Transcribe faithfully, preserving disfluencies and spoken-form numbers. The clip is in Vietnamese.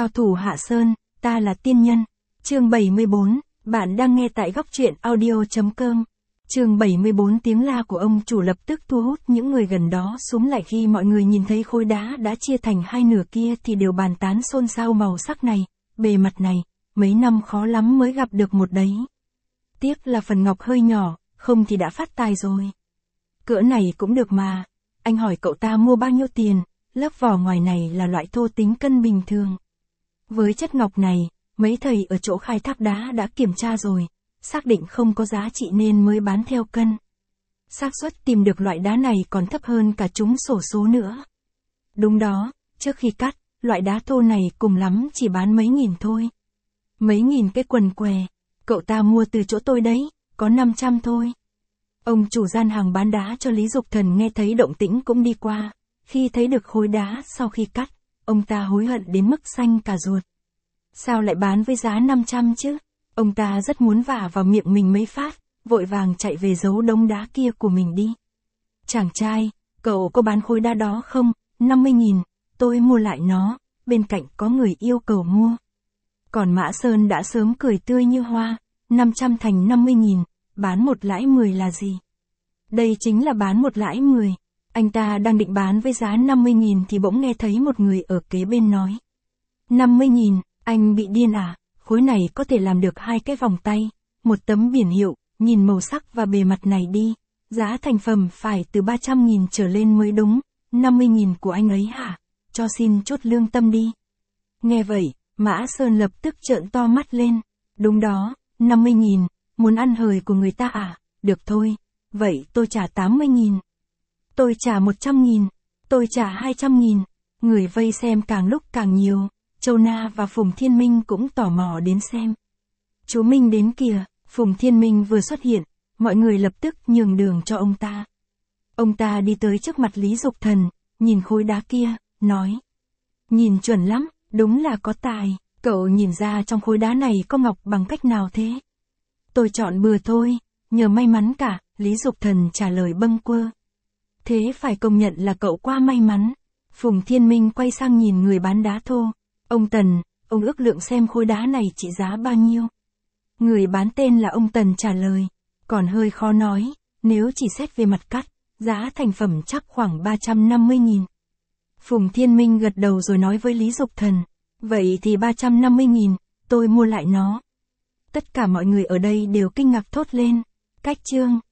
Cao thủ Hạ Sơn, ta là tiên nhân. Chương bảy mươi bốn, bạn đang nghe tại góc truyện audio chấm com. Chương bảy mươi bốn tiếng la của ông chủ lập tức thu hút những người gần đó xuống lại khi mọi người nhìn thấy khối đá đã chia thành hai nửa kia thì đều bàn tán xôn xao màu sắc này, bề mặt này, mấy năm khó lắm mới gặp được một đấy. Tiếc là phần ngọc hơi nhỏ, không thì đã phát tài rồi. Cỡ này cũng được mà. Anh hỏi cậu ta mua bao nhiêu tiền, lớp vỏ ngoài này là loại thô tính cân bình thường. Với chất ngọc này, mấy thầy ở chỗ khai thác đá đã kiểm tra rồi, xác định không có giá trị nên mới bán theo cân. Xác suất tìm được loại đá này còn thấp hơn cả trúng xổ số nữa. Đúng đó, trước khi cắt, loại đá thô này cùng lắm chỉ bán mấy nghìn thôi. Mấy nghìn cái quần què, cậu ta mua từ chỗ tôi đấy, có năm trăm thôi. Ông chủ gian hàng bán đá cho Lý Dục Thần nghe thấy động tĩnh cũng đi qua, khi thấy được khối đá sau khi cắt, ông ta hối hận đến mức xanh cả ruột. Sao lại bán với giá năm trăm chứ? Ông ta rất muốn vả vào miệng mình mấy phát, vội vàng chạy về giấu đống đá kia của mình đi. Chàng trai, cậu có bán khối đá đó không? năm mươi nghìn, tôi mua lại nó, bên cạnh có người yêu cầu mua. Còn Mã Sơn đã sớm cười tươi như hoa, năm trăm thành năm mươi nghìn, bán một lãi mười là gì? Đây chính là bán một lãi mười. Anh ta đang định bán với giá năm mươi nghìn thì bỗng nghe thấy một người ở kế bên nói. năm mươi nghìn, anh bị điên à? Khối này có thể làm được hai cái vòng tay, một tấm biển hiệu, nhìn màu sắc và bề mặt này đi. Giá thành phẩm phải từ ba trăm nghìn trở lên mới đúng, năm mươi nghìn của anh ấy hả? Cho xin chút lương tâm đi. Nghe vậy, Mã Sơn lập tức trợn to mắt lên. Đúng đó, năm mươi nghìn, muốn ăn hời của người ta à? Được thôi, vậy tôi trả tám mươi nghìn. Tôi trả một trăm nghìn, tôi trả hai trăm nghìn. Người vây xem càng lúc càng nhiều, Châu Na và Phùng Thiên Minh cũng tò mò đến xem. Chú Minh đến kìa, Phùng Thiên Minh vừa xuất hiện, mọi người lập tức nhường đường cho ông ta. Ông ta đi tới trước mặt Lý Dục Thần, nhìn khối đá kia, nói. Nhìn chuẩn lắm, đúng là có tài, cậu nhìn ra trong khối đá này có ngọc bằng cách nào thế? Tôi chọn bừa thôi, nhờ may mắn cả, Lý Dục Thần trả lời bâng quơ. Thế phải công nhận là cậu quá may mắn. Phùng Thiên Minh quay sang nhìn người bán đá thô. Ông Tần, ông ước lượng xem khối đá này trị giá bao nhiêu? Người bán tên là ông Tần trả lời. Còn hơi khó nói, nếu chỉ xét về mặt cắt, giá thành phẩm chắc khoảng ba trăm năm mươi nghìn. Phùng Thiên Minh gật đầu rồi nói với Lý Dục Thần. Vậy thì ba trăm năm mươi nghìn, tôi mua lại nó. Tất cả mọi người ở đây đều kinh ngạc thốt lên. Cách chương.